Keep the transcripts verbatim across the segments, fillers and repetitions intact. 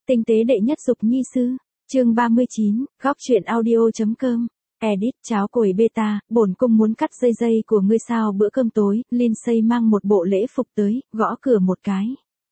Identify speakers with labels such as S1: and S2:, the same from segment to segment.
S1: Tinh tế đệ nhất dục nhi sư, chương ba mươi chín, góc truyện audio.com, edit cháo củi beta, bổn cung muốn cắt dây dây của ngươi sao bữa cơm tối, Lindsay mang một bộ lễ phục tới, gõ cửa một cái.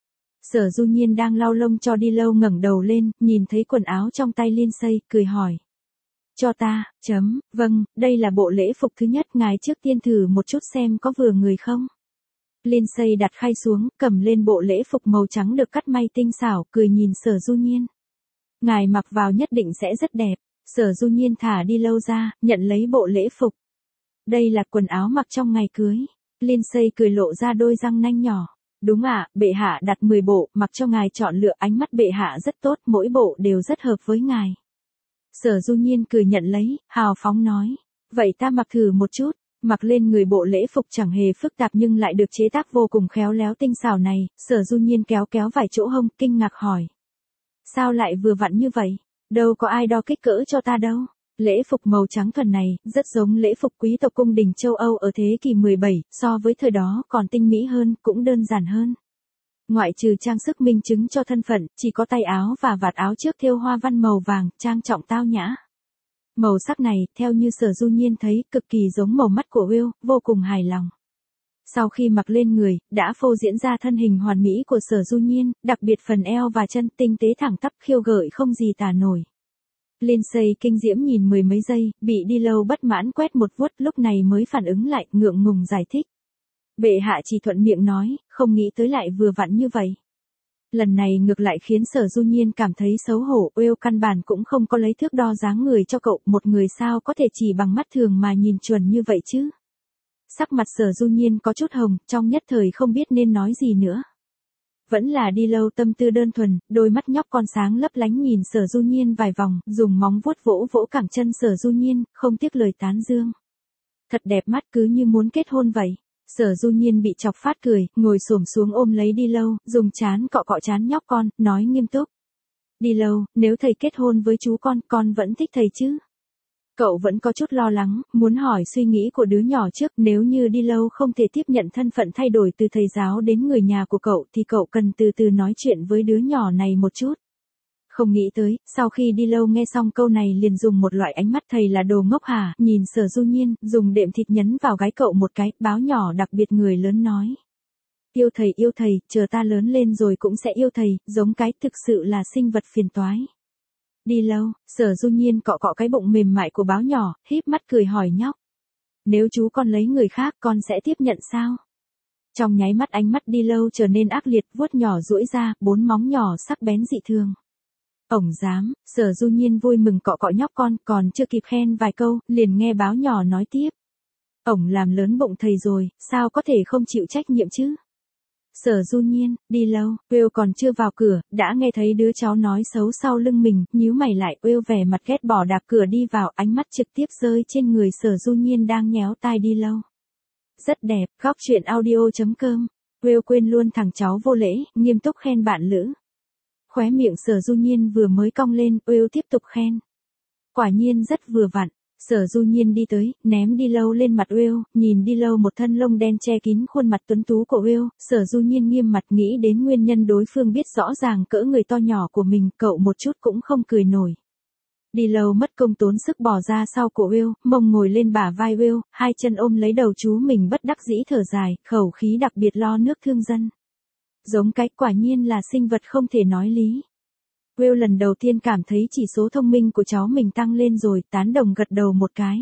S1: Sở Du Nhiên đang lau lông cho đi lâu ngẩng đầu lên, nhìn thấy quần áo trong tay Lindsay, cười hỏi. Cho ta, chấm, vâng, đây là bộ lễ phục thứ nhất, ngài trước tiên thử một chút xem có vừa người không. Lindsay đặt khay xuống, cầm lên bộ lễ phục màu trắng được cắt may tinh xảo, cười nhìn Sở Du Nhiên. Ngài mặc vào nhất định sẽ rất đẹp. Sở Du Nhiên thả đi lâu ra, nhận lấy bộ lễ phục. Đây là quần áo mặc trong ngày cưới. Lindsay cười lộ ra đôi răng nanh nhỏ. Đúng ạ, bệ hạ đặt mười bộ, mặc cho ngài chọn lựa, ánh mắt bệ hạ rất tốt, mỗi bộ đều rất hợp với ngài. Sở Du Nhiên cười nhận lấy, hào phóng nói. Vậy ta mặc thử một chút. Mặc lên người bộ lễ phục chẳng hề phức tạp nhưng lại được chế tác vô cùng khéo léo tinh xảo này, Sở Du Nhiên kéo kéo vài chỗ hông, kinh ngạc hỏi. Sao lại vừa vặn như vậy? Đâu có ai đo kích cỡ cho ta đâu. Lễ phục màu trắng thuần này, rất giống lễ phục quý tộc cung đình châu Âu ở thế kỷ mười bảy, so với thời đó còn tinh mỹ hơn, cũng đơn giản hơn. Ngoại trừ trang sức minh chứng cho thân phận, chỉ có tay áo và vạt áo trước thêu hoa văn màu vàng, trang trọng tao nhã. Màu sắc này, theo như Sở Du Nhiên thấy, cực kỳ giống màu mắt của Will, vô cùng hài lòng. Sau khi mặc lên người, đã phô diễn ra thân hình hoàn mỹ của Sở Du Nhiên, đặc biệt phần eo và chân tinh tế thẳng tắp khiêu gợi không gì tả nổi. Lindsay kinh diễm nhìn mười mấy giây, bị đi lâu bất mãn quét một vuốt, lúc này mới phản ứng lại, ngượng ngùng giải thích. Bệ hạ chỉ thuận miệng nói, không nghĩ tới lại vừa vặn như vậy. Lần này ngược lại khiến Sở Du Nhiên cảm thấy xấu hổ, Will căn bản cũng không có lấy thước đo dáng người cho cậu, một người sao có thể chỉ bằng mắt thường mà nhìn chuẩn như vậy chứ. Sắc mặt Sở Du Nhiên có chút hồng, trong nhất thời không biết nên nói gì nữa. Vẫn là đi lâu tâm tư đơn thuần, đôi mắt nhóc con sáng lấp lánh nhìn Sở Du Nhiên vài vòng, dùng móng vuốt vỗ vỗ cẳng chân Sở Du Nhiên, không tiếc lời tán dương. Thật đẹp mắt, cứ như muốn kết hôn vậy. Sở Du Nhiên bị chọc phát cười, ngồi xổm xuống ôm lấy đi lâu, dùng trán cọ cọ trán nhóc con, nói nghiêm túc. Đi lâu, nếu thầy kết hôn với chú con, con vẫn thích thầy chứ? Cậu vẫn có chút lo lắng, muốn hỏi suy nghĩ của đứa nhỏ trước, nếu như đi lâu không thể tiếp nhận thân phận thay đổi từ thầy giáo đến người nhà của cậu thì cậu cần từ từ nói chuyện với đứa nhỏ này một chút. Không nghĩ tới, sau khi đi lâu nghe xong câu này liền dùng một loại ánh mắt thầy là đồ ngốc hả, nhìn Sở Du Nhiên, dùng đệm thịt nhấn vào gái cậu một cái, báo nhỏ đặc biệt người lớn nói. Yêu thầy yêu thầy, chờ ta lớn lên rồi cũng sẽ yêu thầy, giống cái thực sự là sinh vật phiền toái. Đi lâu, Sở Du Nhiên cọ cọ cái bụng mềm mại của báo nhỏ, híp mắt cười hỏi nhóc. Nếu chú con lấy người khác con sẽ tiếp nhận sao? Trong nháy mắt ánh mắt đi lâu trở nên ác liệt, vuốt nhỏ duỗi ra, bốn móng nhỏ sắc bén dị thường. Ổng dám, Sở Du Nhiên vui mừng cọ cọ nhóc con, còn chưa kịp khen vài câu, liền nghe báo nhỏ nói tiếp. Ổng làm lớn bụng thầy rồi, sao có thể không chịu trách nhiệm chứ? Sở Du Nhiên, đi lâu, Will còn chưa vào cửa, đã nghe thấy đứa cháu nói xấu sau lưng mình, nhíu mày lại, Will vẻ mặt ghét bỏ đạp cửa đi vào, ánh mắt trực tiếp rơi trên người Sở Du Nhiên đang nhéo tai đi lâu. Rất đẹp, góc truyện audio.com, Will quên luôn thằng cháu vô lễ, nghiêm túc khen bạn lữ. Khóe miệng Sở Du Nhiên vừa mới cong lên, Will tiếp tục khen. Quả nhiên rất vừa vặn. Sở Du Nhiên đi tới, ném đi lâu lên mặt Will, nhìn đi lâu một thân lông đen che kín khuôn mặt tuấn tú của Will, Sở Du Nhiên nghiêm mặt nghĩ đến nguyên nhân đối phương biết rõ ràng cỡ người to nhỏ của mình, cậu một chút cũng không cười nổi. Đi lâu mất công tốn sức bỏ ra sau của Will, mông ngồi lên bả vai Will, hai chân ôm lấy đầu chú mình bất đắc dĩ thở dài, khẩu khí đặc biệt lo nước thương dân. Giống cái quả nhiên là sinh vật không thể nói lý. Will lần đầu tiên cảm thấy chỉ số thông minh của cháu mình tăng lên rồi, tán đồng gật đầu một cái.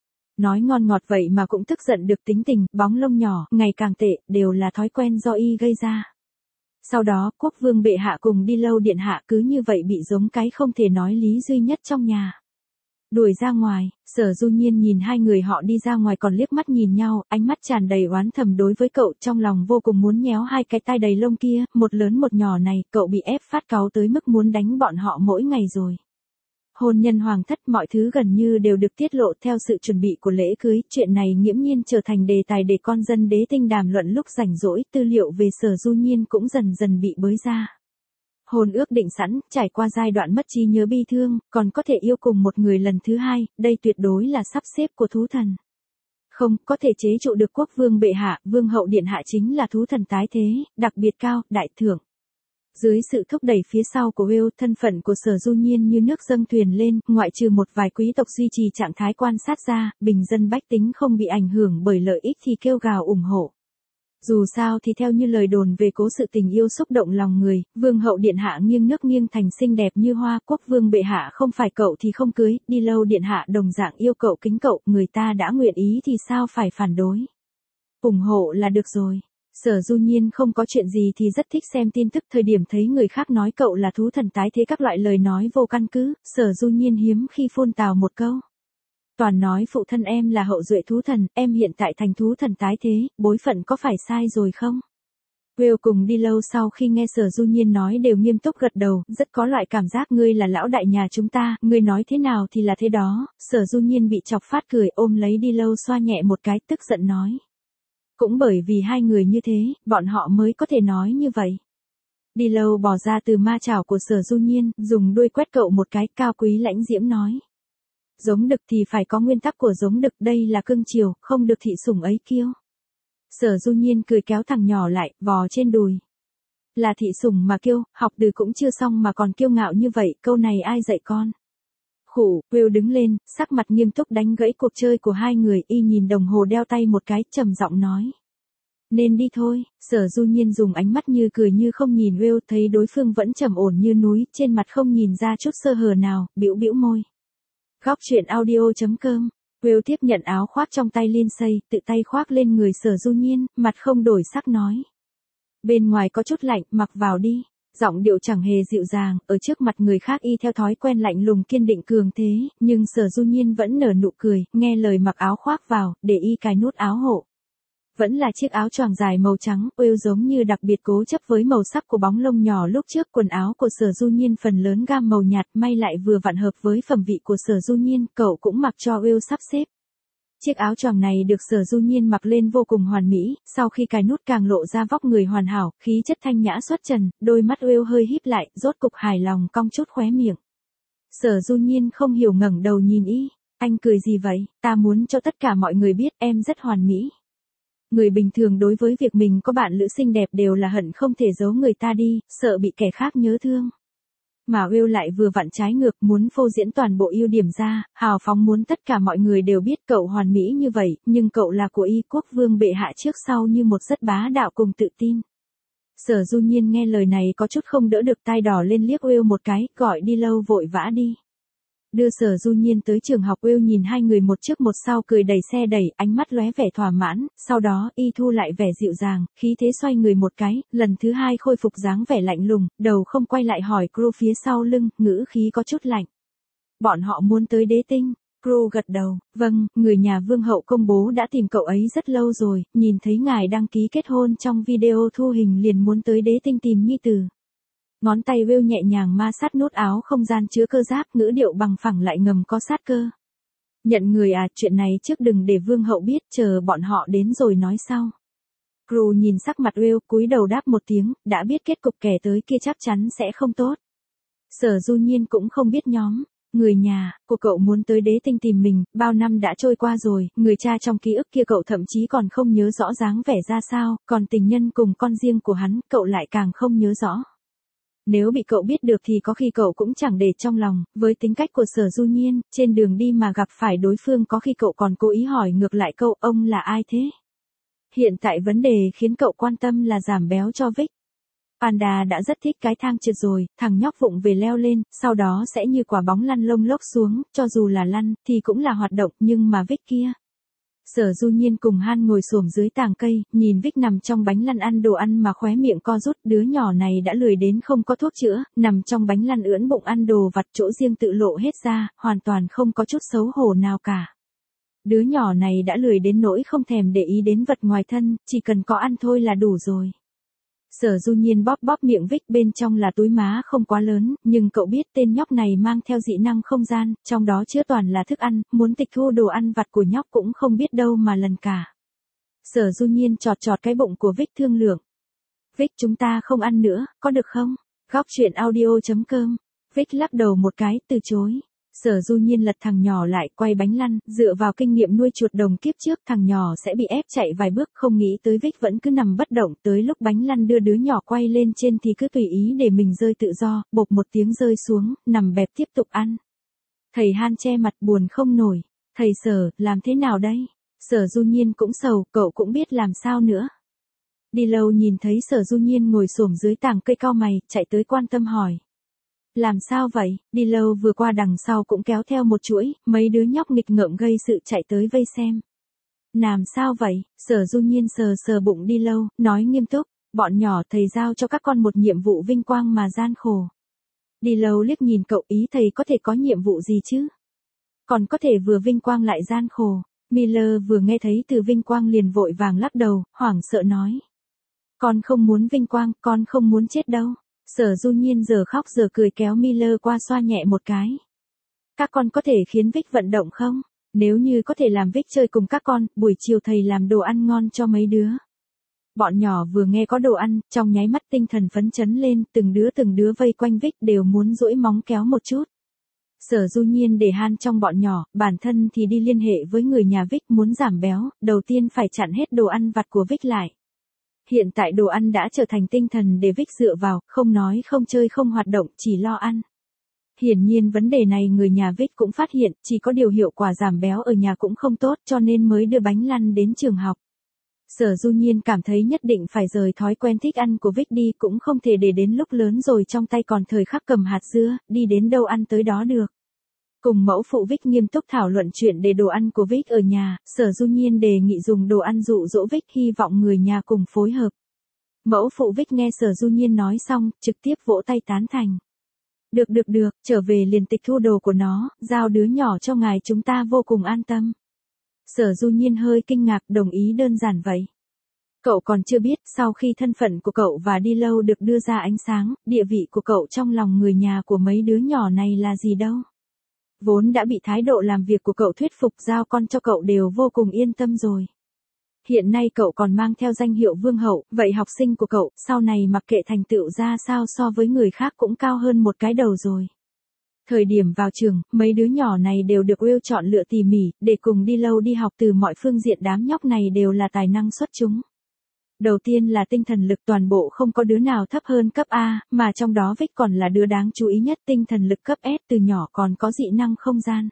S1: Nói ngon ngọt vậy mà cũng tức giận được tính tình, bóng lông nhỏ, ngày càng tệ, đều là thói quen do y gây ra. Sau đó, quốc vương bệ hạ cùng đi lâu điện hạ cứ như vậy bị giống cái không thể nói lý duy nhất trong nhà. Đuổi ra ngoài, Sở Du Nhiên nhìn hai người họ đi ra ngoài còn liếc mắt nhìn nhau, ánh mắt tràn đầy oán thầm đối với cậu, trong lòng vô cùng muốn nhéo hai cái tai đầy lông kia, một lớn một nhỏ này, cậu bị ép phát cáu tới mức muốn đánh bọn họ mỗi ngày rồi. Hôn nhân hoàng thất mọi thứ gần như đều được tiết lộ theo sự chuẩn bị của lễ cưới, chuyện này nghiễm nhiên trở thành đề tài để con dân đế tinh đàm luận lúc rảnh rỗi, tư liệu về Sở Du Nhiên cũng dần dần bị bới ra. Hôn ước định sẵn, trải qua giai đoạn mất trí nhớ bi thương, còn có thể yêu cùng một người lần thứ hai, đây tuyệt đối là sắp xếp của thú thần. Không, có thể chế trụ được quốc vương bệ hạ, vương hậu điện hạ chính là thú thần tái thế, đặc biệt cao, đại thưởng. Dưới sự thúc đẩy phía sau của Will, thân phận của Sở Du Nhiên như nước dâng thuyền lên, ngoại trừ một vài quý tộc duy trì trạng thái quan sát ra, bình dân bách tính không bị ảnh hưởng bởi lợi ích thì kêu gào ủng hộ. Dù sao thì theo như lời đồn về cố sự tình yêu xúc động lòng người, vương hậu điện hạ nghiêng nước nghiêng thành xinh đẹp như hoa, quốc vương bệ hạ không phải cậu thì không cưới, đi lâu điện hạ đồng dạng yêu cậu kính cậu, người ta đã nguyện ý thì sao phải phản đối. Ủng hộ là được rồi. Sở Du Nhiên không có chuyện gì thì rất thích xem tin tức, thời điểm thấy người khác nói cậu là thú thần tái thế các loại lời nói vô căn cứ, Sở Du Nhiên hiếm khi phun tào một câu. Toàn nói phụ thân em là hậu duệ thú thần, em hiện tại thành thú thần tái thế, bối phận có phải sai rồi không? Will cùng đi lâu sau khi nghe Sở Du Nhiên nói đều nghiêm túc gật đầu, rất có loại cảm giác ngươi là lão đại nhà chúng ta, ngươi nói thế nào thì là thế đó. Sở Du Nhiên bị chọc phát cười, ôm lấy đi lâu xoa nhẹ một cái, tức giận nói. Cũng bởi vì hai người như thế, bọn họ mới có thể nói như vậy. Đi lâu bỏ ra từ ma chảo của Sở Du Nhiên, dùng đuôi quét cậu một cái, cao quý lãnh diễm nói. Giống đực thì phải có nguyên tắc của giống đực, đây là cưng chiều, không được thị sủng ấy kiêu. Sở Du Nhiên cười kéo thằng nhỏ lại, vò trên đùi. Là thị sủng mà kiêu, học từ cũng chưa xong mà còn kiêu ngạo như vậy, câu này ai dạy con? Khủ, Will đứng lên, sắc mặt nghiêm túc đánh gãy cuộc chơi của hai người, y nhìn đồng hồ đeo tay một cái, trầm giọng nói. Nên đi thôi. Sở Du Nhiên dùng ánh mắt như cười như không nhìn Will, thấy đối phương vẫn trầm ổn như núi, trên mặt không nhìn ra chút sơ hở nào, bĩu bĩu môi. Góc truyện audio chấm com. Will tiếp nhận áo khoác trong tay Lindsay, tự tay khoác lên người Sở Du Nhiên, mặt không đổi sắc nói. Bên ngoài có chút lạnh, mặc vào đi. Giọng điệu chẳng hề dịu dàng, ở trước mặt người khác y theo thói quen lạnh lùng kiên định cường thế, nhưng Sở Du Nhiên vẫn nở nụ cười, nghe lời mặc áo khoác vào, để y cài nút áo hộ. Vẫn là chiếc áo choàng dài màu trắng, Will giống như đặc biệt cố chấp với màu sắc của bóng lông nhỏ lúc trước, quần áo của Sở Du Nhiên phần lớn gam màu nhạt, may lại vừa vặn hợp với phẩm vị của Sở Du Nhiên, cậu cũng mặc cho Will sắp xếp. Chiếc áo choàng này được Sở Du Nhiên mặc lên vô cùng hoàn mỹ, sau khi cài nút càng lộ ra vóc người hoàn hảo, khí chất thanh nhã xuất trần, đôi mắt Will hơi híp lại, rốt cục hài lòng cong chút khóe miệng. Sở Du Nhiên không hiểu ngẩng đầu nhìn y, anh cười gì vậy, ta muốn cho tất cả mọi người biết em rất hoàn mỹ. Người bình thường đối với việc mình có bạn lữ xinh đẹp đều là hận không thể giấu người ta đi, sợ bị kẻ khác nhớ thương. Mà Will lại vừa vặn trái ngược, muốn phô diễn toàn bộ ưu điểm ra, hào phóng muốn tất cả mọi người đều biết cậu hoàn mỹ như vậy, nhưng cậu là của y, quốc vương bệ hạ trước sau như một rất bá đạo cùng tự tin. Sở Du Nhiên nghe lời này có chút không đỡ được, tai đỏ lên liếc Will một cái, gọi đi lâu vội vã đi. Đưa Sở Du Nhiên tới trường học, Will nhìn hai người một trước một sau cười đẩy xe đẩy, ánh mắt lóe vẻ thỏa mãn, sau đó y thu lại vẻ dịu dàng, khí thế xoay người một cái, lần thứ hai khôi phục dáng vẻ lạnh lùng, đầu không quay lại hỏi crew phía sau lưng, ngữ khí có chút lạnh. Bọn họ muốn tới đế tinh. Crew gật đầu, vâng, người nhà vương hậu công bố đã tìm cậu ấy rất lâu rồi, nhìn thấy ngài đăng ký kết hôn trong video thu hình liền muốn tới đế tinh tìm nhi tử. Ngón tay Will nhẹ nhàng ma sát nút áo không gian chứa cơ giáp, ngữ điệu bằng phẳng lại ngầm có sát cơ. Nhận người à, chuyện này trước đừng để vương hậu biết, chờ bọn họ đến rồi nói sau. Crew nhìn sắc mặt Will, cúi đầu đáp một tiếng, đã biết kết cục kẻ tới kia chắc chắn sẽ không tốt. Sở Du Nhiên cũng không biết nhóm người nhà của cậu muốn tới đế tinh tìm mình, bao năm đã trôi qua rồi, người cha trong ký ức kia cậu thậm chí còn không nhớ rõ dáng vẻ ra sao, còn tình nhân cùng con riêng của hắn, cậu lại càng không nhớ rõ. Nếu bị cậu biết được thì có khi cậu cũng chẳng để trong lòng, với tính cách của Sở Du Nhiên, trên đường đi mà gặp phải đối phương có khi cậu còn cố ý hỏi ngược lại câu ông là ai thế? Hiện tại vấn đề khiến cậu quan tâm là giảm béo cho Vic. Panda đã rất thích cái thang trượt rồi, thằng nhóc vụng về leo lên, sau đó sẽ như quả bóng lăn lông lốc xuống, cho dù là lăn, thì cũng là hoạt động, nhưng mà Vic kia. Sở Du Nhiên cùng Han ngồi xổm dưới tàng cây, nhìn Vic nằm trong bánh lăn ăn đồ ăn mà khóe miệng co rút, đứa nhỏ này đã lười đến không có thuốc chữa, nằm trong bánh lăn ưỡn bụng ăn đồ vặt chỗ riêng tự lộ hết ra, hoàn toàn không có chút xấu hổ nào cả. Đứa nhỏ này đã lười đến nỗi không thèm để ý đến vật ngoài thân, chỉ cần có ăn thôi là đủ rồi. Sở Du Nhiên bóp bóp miệng Vic, bên trong là túi má không quá lớn, nhưng cậu biết tên nhóc này mang theo dị năng không gian, trong đó chứa toàn là thức ăn, muốn tịch thu đồ ăn vặt của nhóc cũng không biết đâu mà lần cả. Sở Du Nhiên chọt chọt cái bụng của Vic thương lượng. Vic, chúng ta không ăn nữa, có được không? Góc truyện audio chấm com. Vic lắc đầu một cái, từ chối. Sở Du Nhiên lật thằng nhỏ lại, quay bánh lăn, dựa vào kinh nghiệm nuôi chuột đồng kiếp trước thằng nhỏ sẽ bị ép chạy vài bước, không nghĩ tới Vic vẫn cứ nằm bất động, tới lúc bánh lăn đưa đứa nhỏ quay lên trên thì cứ tùy ý để mình rơi tự do, bộp một tiếng rơi xuống, nằm bẹp tiếp tục ăn. Thầy Han che mặt buồn không nổi, thầy Sở, làm thế nào đây? Sở Du Nhiên cũng sầu, cậu cũng biết làm sao nữa. Đi lâu nhìn thấy Sở Du Nhiên ngồi xổm dưới tàng cây cau mày, chạy tới quan tâm hỏi. Làm sao vậy? Đi lâu vừa qua đằng sau cũng kéo theo một chuỗi, mấy đứa nhóc nghịch ngợm gây sự chạy tới vây xem. Làm sao vậy? Sở Du Nhiên sờ sờ bụng Đi lâu, nói nghiêm túc, bọn nhỏ thầy giao cho các con một nhiệm vụ vinh quang mà gian khổ. Đi lâu liếc nhìn cậu, ý thầy có thể có nhiệm vụ gì chứ? Còn có thể vừa vinh quang lại gian khổ. Miller vừa nghe thấy từ vinh quang liền vội vàng lắc đầu, hoảng sợ nói. Con không muốn vinh quang, con không muốn chết đâu. Sở Du Nhiên giờ khóc giờ cười kéo Miller qua xoa nhẹ một cái. Các con có thể khiến Vic vận động không? Nếu như có thể làm Vic chơi cùng các con, buổi chiều thầy làm đồ ăn ngon cho mấy đứa. Bọn nhỏ vừa nghe có đồ ăn, trong nháy mắt tinh thần phấn chấn lên, từng đứa từng đứa vây quanh Vic đều muốn duỗi móng kéo một chút. Sở Du Nhiên để Han trong bọn nhỏ, bản thân thì đi liên hệ với người nhà Vic muốn giảm béo, đầu tiên phải chặn hết đồ ăn vặt của Vic lại. Hiện tại đồ ăn đã trở thành tinh thần để Vic dựa vào, không nói không chơi không hoạt động, chỉ lo ăn. Hiển nhiên vấn đề này người nhà Vic cũng phát hiện, chỉ có điều hiệu quả giảm béo ở nhà cũng không tốt cho nên mới đưa bánh lăn đến trường học. Sở Du Nhiên cảm thấy nhất định phải rời thói quen thích ăn của Vic đi, cũng không thể để đến lúc lớn rồi trong tay còn thời khắc cầm hạt dưa, đi đến đâu ăn tới đó được. Cùng mẫu phụ Vic nghiêm túc thảo luận chuyện để đồ ăn của Vic ở nhà, Sở Du Nhiên đề nghị dùng đồ ăn dụ dỗ Vic, hy vọng người nhà cùng phối hợp. Mẫu phụ Vic nghe Sở Du Nhiên nói xong, trực tiếp vỗ tay tán thành. Được được được, trở về liền tịch thu đồ của nó, giao đứa nhỏ cho ngài, chúng ta vô cùng an tâm. Sở Du Nhiên hơi kinh ngạc, đồng ý đơn giản vậy. Cậu còn chưa biết, sau khi thân phận của cậu và Đi lâu được đưa ra ánh sáng, địa vị của cậu trong lòng người nhà của mấy đứa nhỏ này là gì đâu. Vốn đã bị thái độ làm việc của cậu thuyết phục, giao con cho cậu đều vô cùng yên tâm rồi. Hiện nay cậu còn mang theo danh hiệu vương hậu, vậy học sinh của cậu, sau này mặc kệ thành tựu ra sao so với người khác cũng cao hơn một cái đầu rồi. Thời điểm vào trường, mấy đứa nhỏ này đều được Will chọn lựa tỉ mỉ, để cùng Đi lâu đi học, từ mọi phương diện đám nhóc này đều là tài năng xuất chúng. Đầu tiên là tinh thần lực, toàn bộ không có đứa nào thấp hơn cấp A, mà trong đó Vic còn là đứa đáng chú ý nhất, tinh thần lực cấp S, từ nhỏ còn có dị năng không gian.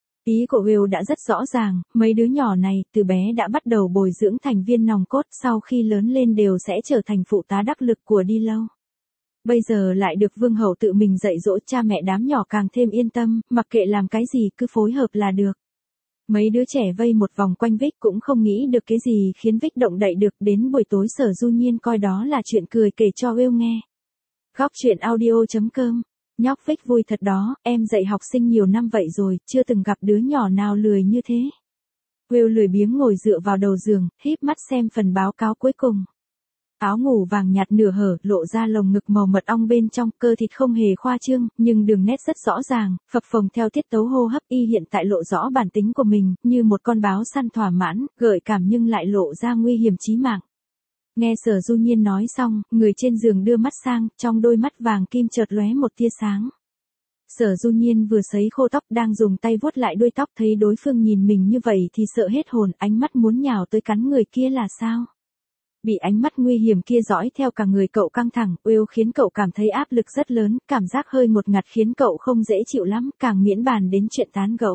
S1: Ý của Will đã rất rõ ràng, mấy đứa nhỏ này từ bé đã bắt đầu bồi dưỡng thành viên nòng cốt, sau khi lớn lên đều sẽ trở thành phụ tá đắc lực của Đi lâu. Bây giờ lại được vương hậu tự mình dạy dỗ, cha mẹ đám nhỏ càng thêm yên tâm, mặc kệ làm cái gì cứ phối hợp là được. Mấy đứa trẻ vây một vòng quanh Vic cũng không nghĩ được cái gì khiến Vic động đậy được, đến buổi tối Sở Du Nhiên coi đó là chuyện cười kể cho Will nghe. Góc truyện audio chấm com. Nhóc Vic vui thật đó, em dạy học sinh nhiều năm vậy rồi, chưa từng gặp đứa nhỏ nào lười như thế. Will lười biếng ngồi dựa vào đầu giường, híp mắt xem phần báo cáo cuối cùng. Áo ngủ vàng nhạt nửa hở, lộ ra lồng ngực màu mật ong bên trong, cơ thịt không hề khoa trương, nhưng đường nét rất rõ ràng, phập phồng theo tiết tấu hô hấp, y hiện tại lộ rõ bản tính của mình, như một con báo săn thỏa mãn, gợi cảm nhưng lại lộ ra nguy hiểm chí mạng. Nghe Sở Du Nhiên nói xong, người trên giường đưa mắt sang, trong đôi mắt vàng kim chợt lóe một tia sáng. Sở Du Nhiên vừa sấy khô tóc đang dùng tay vuốt lại đuôi tóc, thấy đối phương nhìn mình như vậy thì sợ hết hồn, ánh mắt muốn nhào tới cắn người kia là sao? Bị ánh mắt nguy hiểm kia dõi theo cả người cậu căng thẳng, Will khiến cậu cảm thấy áp lực rất lớn, cảm giác hơi ngột ngạt khiến cậu không dễ chịu lắm, càng miễn bàn đến chuyện tán gẫu.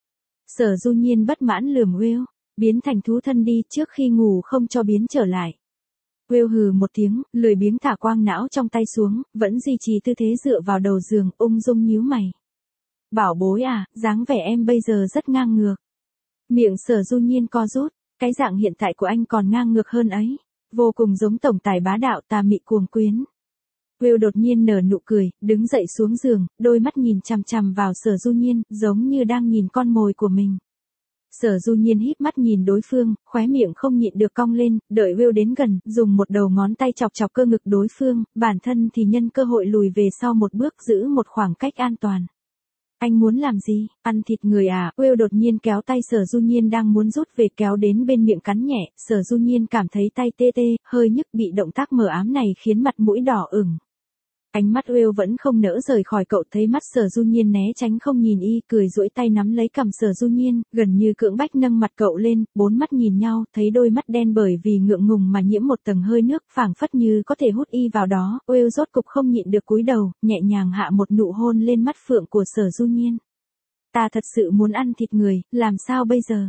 S1: Sở Du Nhiên bất mãn lườm Will, biến thành thú thân đi, trước khi ngủ không cho biến trở lại. Will hừ một tiếng, lười biếng thả quang não trong tay xuống, vẫn duy trì tư thế dựa vào đầu giường, ung dung nhíu mày. Bảo bối à, dáng vẻ em bây giờ rất ngang ngược. Miệng Sở Du Nhiên co rút, cái dạng hiện tại của anh còn ngang ngược hơn ấy. Vô cùng giống tổng tài bá đạo, tà mị cuồng quyến. Will đột nhiên nở nụ cười, đứng dậy xuống giường, đôi mắt nhìn chằm chằm vào Sở Du Nhiên, giống như đang nhìn con mồi của mình. Sở Du Nhiên híp mắt nhìn đối phương, khóe miệng không nhịn được cong lên, đợi Will đến gần, dùng một đầu ngón tay chọc chọc cơ ngực đối phương, bản thân thì nhân cơ hội lùi về sau một bước, giữ một khoảng cách an toàn. Anh muốn làm gì? Ăn thịt người à? Will đột nhiên kéo tay Sở Du Nhiên đang muốn rút về, kéo đến bên miệng cắn nhẹ, Sở Du Nhiên cảm thấy tay tê tê, hơi nhức, bị động tác mờ ám này khiến mặt mũi đỏ ửng. Ánh mắt Will vẫn không nỡ rời khỏi cậu, thấy mắt Sở Du Nhiên né tránh không nhìn y, cười duỗi tay nắm lấy cằm Sở Du Nhiên, gần như cưỡng bách nâng mặt cậu lên, bốn mắt nhìn nhau, thấy đôi mắt đen bởi vì ngượng ngùng mà nhiễm một tầng hơi nước, phảng phất như có thể hút y vào đó. Will rốt cục không nhịn được cúi đầu, nhẹ nhàng hạ một nụ hôn lên mắt phượng của Sở Du Nhiên. Ta thật sự muốn ăn thịt người, làm sao bây giờ?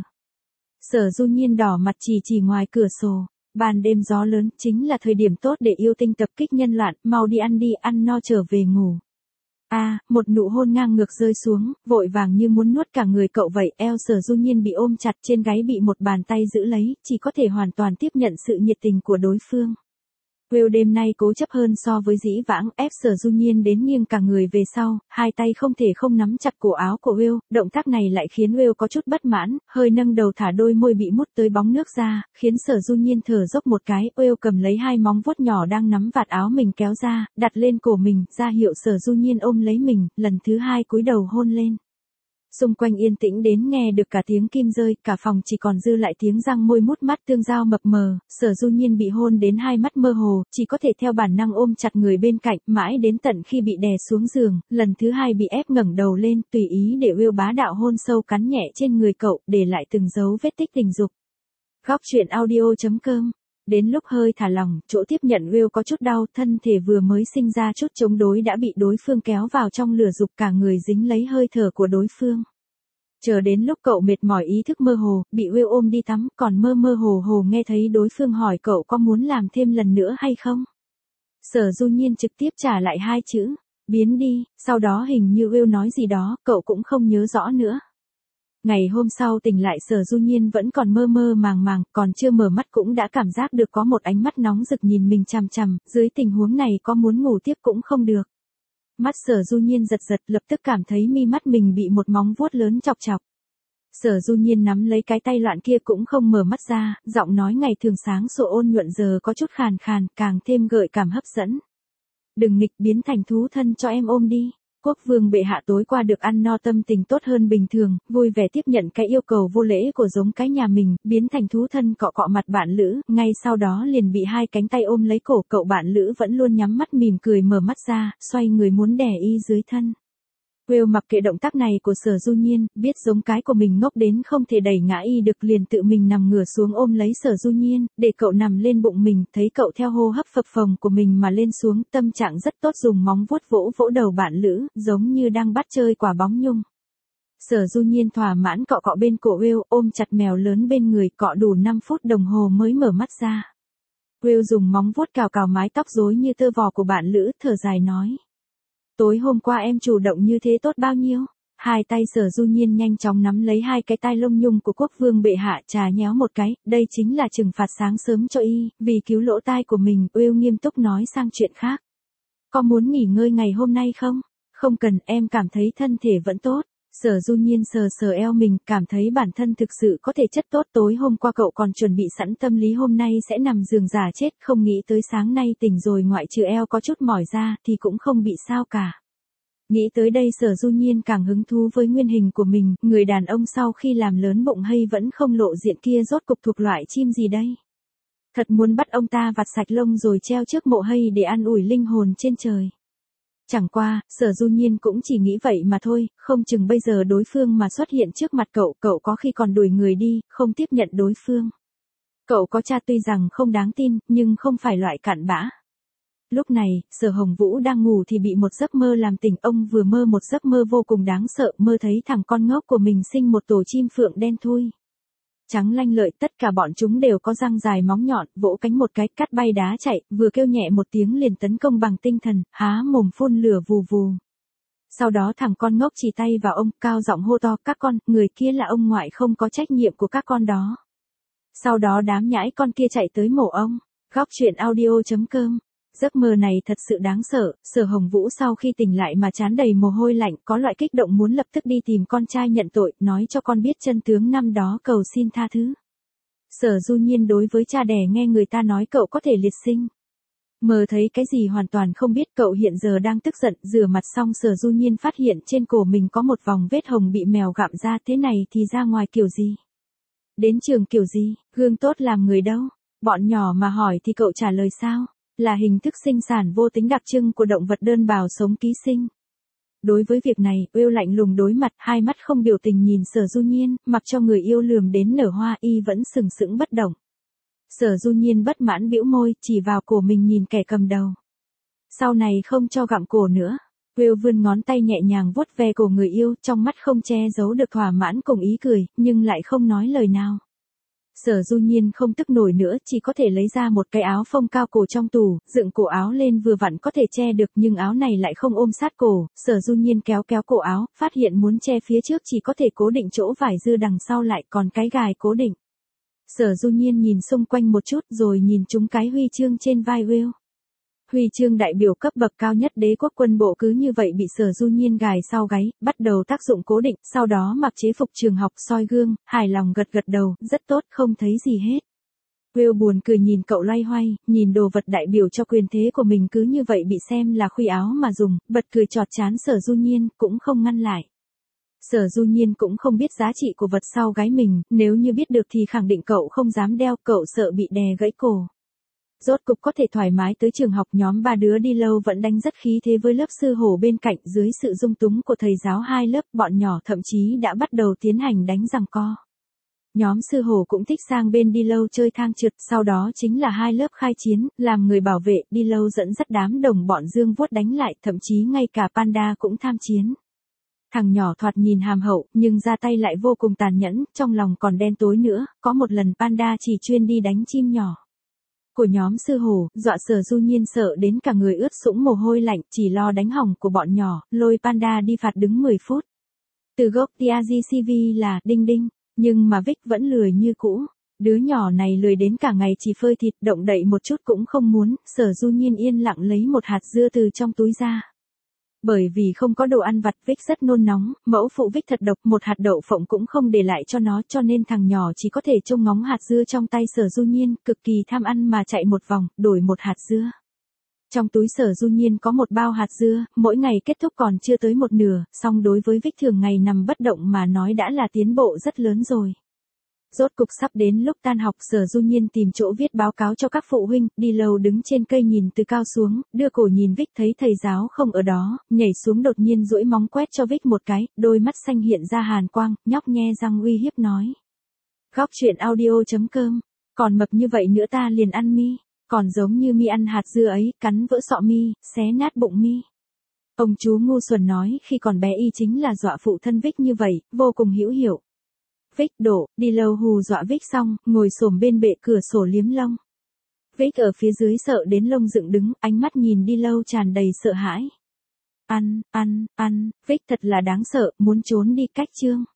S1: Sở Du Nhiên đỏ mặt chỉ chỉ ngoài cửa sổ. Ban đêm gió lớn, chính là thời điểm tốt để yêu tinh tập kích nhân loạn, mau đi ăn đi, ăn no trở về ngủ. A, à, một nụ hôn ngang ngược rơi xuống, vội vàng như muốn nuốt cả người cậu vậy, eo Sở Du Nhiên bị ôm chặt, trên gáy bị một bàn tay giữ lấy, chỉ có thể hoàn toàn tiếp nhận sự nhiệt tình của đối phương. Will đêm nay cố chấp hơn so với dĩ vãng, ép Sở Du Nhiên đến nghiêng cả người về sau, hai tay không thể không nắm chặt cổ áo của Will, động tác này lại khiến Will có chút bất mãn, hơi nâng đầu thả đôi môi bị mút tới bóng nước ra, khiến Sở Du Nhiên thở dốc một cái. Will cầm lấy hai móng vuốt nhỏ đang nắm vạt áo mình kéo ra, đặt lên cổ mình, ra hiệu Sở Du Nhiên ôm lấy mình, lần thứ hai cúi đầu hôn lên. Xung quanh yên tĩnh đến nghe được cả tiếng kim rơi, cả phòng chỉ còn dư lại tiếng răng môi mút mắt tương giao mập mờ. Sở Du Nhiên bị hôn đến hai mắt mơ hồ, chỉ có thể theo bản năng ôm chặt người bên cạnh, mãi đến tận khi bị đè xuống giường, lần thứ hai bị ép ngẩng đầu lên, tùy ý để Will bá đạo hôn sâu cắn nhẹ trên người cậu, để lại từng dấu vết tích tình dục. Góc truyện audio chấm com. Đến lúc hơi thả lỏng, chỗ tiếp nhận Will có chút đau, thân thể vừa mới sinh ra chút chống đối đã bị đối phương kéo vào trong lửa dục, cả người dính lấy hơi thở của đối phương. Chờ đến lúc cậu mệt mỏi ý thức mơ hồ, bị Will ôm đi tắm, còn mơ mơ hồ hồ nghe thấy đối phương hỏi cậu có muốn làm thêm lần nữa hay không. Sở Du Nhiên trực tiếp trả lại hai chữ, biến đi, sau đó hình như Will nói gì đó, cậu cũng không nhớ rõ nữa. Ngày hôm sau tỉnh lại Sở Du Nhiên vẫn còn mơ mơ màng màng, còn chưa mở mắt cũng đã cảm giác được có một ánh mắt nóng rực nhìn mình chằm chằm, dưới tình huống này có muốn ngủ tiếp cũng không được. Mắt Sở Du Nhiên giật giật, lập tức cảm thấy mi mắt mình bị một móng vuốt lớn chọc chọc. Sở Du Nhiên nắm lấy cái tay loạn kia cũng không mở mắt ra, giọng nói ngày thường sáng sủa ôn nhuận giờ có chút khàn khàn, càng thêm gợi cảm hấp dẫn. Đừng nghịch, biến thành thú thân cho em ôm đi. Quốc vương bệ hạ tối qua được ăn no, tâm tình tốt hơn bình thường, vui vẻ tiếp nhận cái yêu cầu vô lễ của giống cái nhà mình, biến thành thú thân cọ cọ mặt bạn lữ, ngay sau đó liền bị hai cánh tay ôm lấy cổ. Cậu bạn lữ vẫn luôn nhắm mắt mỉm cười mở mắt ra, xoay người muốn đè y dưới thân. Will mặc kệ động tác này của Sở Du Nhiên, biết giống cái của mình ngốc đến không thể đẩy ngã y được, liền tự mình nằm ngửa xuống ôm lấy Sở Du Nhiên, để cậu nằm lên bụng mình, thấy cậu theo hô hấp phập phồng của mình mà lên xuống, tâm trạng rất tốt, dùng móng vuốt vỗ vỗ đầu bạn lữ, giống như đang bắt chơi quả bóng nhung. Sở Du Nhiên thỏa mãn cọ cọ bên cổ Will, ôm chặt mèo lớn bên người, cọ đủ năm phút đồng hồ mới mở mắt ra. Will dùng móng vuốt cào cào mái tóc rối như tơ vò của bạn lữ, thở dài nói. Tối hôm qua em chủ động như thế tốt bao nhiêu? Hai tay Sở Du Nhiên nhanh chóng nắm lấy hai cái tai lông nhung của quốc vương bệ hạ, trà nhéo một cái, đây chính là trừng phạt sáng sớm cho y, vì cứu lỗ tai của mình. Will nghiêm túc nói sang chuyện khác. Có muốn nghỉ ngơi ngày hôm nay không? Không cần, em cảm thấy thân thể vẫn tốt. Sở Du Nhiên sờ sờ eo mình, cảm thấy bản thân thực sự có thể chất tốt. Tối hôm qua cậu còn chuẩn bị sẵn tâm lý hôm nay sẽ nằm giường giả chết, không nghĩ tới sáng nay tỉnh rồi ngoại trừ eo có chút mỏi ra thì cũng không bị sao cả. Nghĩ tới đây Sở Du Nhiên càng hứng thú với nguyên hình của mình, người đàn ông sau khi làm lớn bụng hay vẫn không lộ diện kia rốt cục thuộc loại chim gì đây? Thật muốn bắt ông ta vặt sạch lông rồi treo trước mộ hay để an ủi linh hồn trên trời. Chẳng qua, Sở Du Nhiên cũng chỉ nghĩ vậy mà thôi, không chừng bây giờ đối phương mà xuất hiện trước mặt cậu, cậu có khi còn đuổi người đi, không tiếp nhận đối phương. Cậu có cha tuy rằng không đáng tin, nhưng không phải loại cặn bã. Lúc này, Sở Hồng Vũ đang ngủ thì bị một giấc mơ làm tỉnh, ông vừa mơ một giấc mơ vô cùng đáng sợ, mơ thấy thằng con ngốc của mình sinh một tổ chim phượng đen thui. Trắng lanh lợi, tất cả bọn chúng đều có răng dài móng nhọn, vỗ cánh một cái, cắt bay đá chạy, vừa kêu nhẹ một tiếng liền tấn công bằng tinh thần, há mồm phun lửa vù vù. Sau đó thằng con ngốc chỉ tay vào ông, cao giọng hô to, các con, người kia là ông ngoại không có trách nhiệm của các con đó. Sau đó đám nhãi con kia chạy tới mổ ông. Góc truyện audio chấm com. Giấc mơ này thật sự đáng sợ, Sở Hồng Vũ sau khi tỉnh lại mà trán đầy mồ hôi lạnh, có loại kích động muốn lập tức đi tìm con trai nhận tội, nói cho con biết chân tướng năm đó, cầu xin tha thứ. Sở Du Nhiên đối với cha đẻ nghe người ta nói cậu có thể liệt sinh. Mơ thấy cái gì hoàn toàn không biết, cậu hiện giờ đang tức giận, rửa mặt xong Sở Du Nhiên phát hiện trên cổ mình có một vòng vết hồng bị mèo gặm ra, thế này thì ra ngoài kiểu gì? Đến trường kiểu gì, gương tốt làm người đâu? Bọn nhỏ mà hỏi thì cậu trả lời sao? là hình thức sinh sản vô tính đặc trưng của động vật đơn bào sống ký sinh. Đối với việc này, Will lạnh lùng đối mặt, hai mắt không biểu tình nhìn Sở Du Nhiên, mặc cho người yêu lườm đến nở hoa, y vẫn sừng sững bất động. Sở Du Nhiên bất mãn bĩu môi, chỉ vào cổ mình nhìn kẻ cầm đầu. Sau này không cho gặm cổ nữa. Will vươn ngón tay nhẹ nhàng vuốt ve cổ người yêu, trong mắt không che giấu được thỏa mãn cùng ý cười, nhưng lại không nói lời nào. Sở Du Nhiên không tức nổi nữa, chỉ có thể lấy ra một cái áo phông cao cổ trong tủ, dựng cổ áo lên vừa vặn có thể che được, nhưng áo này lại không ôm sát cổ. Sở Du Nhiên kéo kéo cổ áo, phát hiện muốn che phía trước chỉ có thể cố định chỗ vải dư đằng sau lại còn cái gài cố định. Sở Du Nhiên nhìn xung quanh một chút rồi nhìn trúng cái huy chương trên vai Will. Huy chương đại biểu cấp bậc cao nhất đế quốc quân bộ cứ như vậy bị Sở Du Nhiên gài sau gáy, bắt đầu tác dụng cố định, sau đó mặc chế phục trường học soi gương, hài lòng gật gật đầu, rất tốt, không thấy gì hết. Will buồn cười nhìn cậu loay hoay, nhìn đồ vật đại biểu cho quyền thế của mình cứ như vậy bị xem là khuy áo mà dùng, bật cười chọt chán Sở Du Nhiên, cũng không ngăn lại. Sở Du Nhiên cũng không biết giá trị của vật sau gáy mình, nếu như biết được thì khẳng định cậu không dám đeo, cậu sợ bị đè gãy cổ. Rốt cục có thể thoải mái tới trường học, nhóm ba đứa đi lâu vẫn đánh rất khí thế với lớp sư hổ bên cạnh, dưới sự dung túng của thầy giáo hai lớp, bọn nhỏ thậm chí đã bắt đầu tiến hành đánh giằng co. Nhóm sư hổ cũng thích sang bên đi lâu chơi thang trượt, sau đó chính là hai lớp khai chiến, làm người bảo vệ, đi lâu dẫn dắt đám đồng bọn dương vuốt đánh lại, thậm chí ngay cả Panda cũng tham chiến. Thằng nhỏ thoạt nhìn hàm hậu, nhưng ra tay lại vô cùng tàn nhẫn, trong lòng còn đen tối nữa, có một lần Panda chỉ chuyên đi đánh chim nhỏ của nhóm sư hổ, dọa Sở Du Nhiên sợ đến cả người ướt sũng mồ hôi lạnh, chỉ lo đánh hỏng của bọn nhỏ, lôi Panda đi phạt đứng mười phút. Từ gốc tê a giê xê vê là đinh đinh, nhưng mà Vic vẫn lười như cũ. Đứa nhỏ này lười đến cả ngày chỉ phơi thịt, động đậy một chút cũng không muốn. Sở Du Nhiên yên lặng lấy một hạt dưa từ trong túi ra. Bởi vì không có đồ ăn vặt, Vic rất nôn nóng, mẫu phụ Vic thật độc, một hạt đậu phộng cũng không để lại cho nó, cho nên thằng nhỏ chỉ có thể trông ngóng hạt dưa trong tay Sở Du Nhiên, cực kỳ tham ăn mà chạy một vòng, đổi một hạt dưa. Trong túi Sở Du Nhiên có một bao hạt dưa, mỗi ngày kết thúc còn chưa tới một nửa, song đối với Vic thường ngày nằm bất động mà nói đã là tiến bộ rất lớn rồi. Rốt cục sắp đến lúc tan học, Sở Du Nhiên tìm chỗ viết báo cáo cho các phụ huynh, đi lâu đứng trên cây nhìn từ cao xuống, đưa cổ nhìn Vic thấy thầy giáo không ở đó, nhảy xuống đột nhiên duỗi móng quét cho Vic một cái, đôi mắt xanh hiện ra hàn quang, nhóc nhe răng uy hiếp nói. Góc truyện audio chấm com, còn mập như vậy nữa ta liền ăn mi, còn giống như mi ăn hạt dưa ấy, cắn vỡ sọ mi, xé nát bụng mi. Ông chú ngu xuẩn nói khi còn bé y chính là dọa phụ thân Vic như vậy, vô cùng hữu hiệu. Vic đổ, đi lâu hù dọa Vic xong, ngồi xổm bên bệ cửa sổ liếm lông. Vic ở phía dưới sợ đến lông dựng đứng, ánh mắt nhìn đi lâu tràn đầy sợ hãi. Ăn, ăn, ăn, Vic thật là đáng sợ, muốn trốn đi cách chương.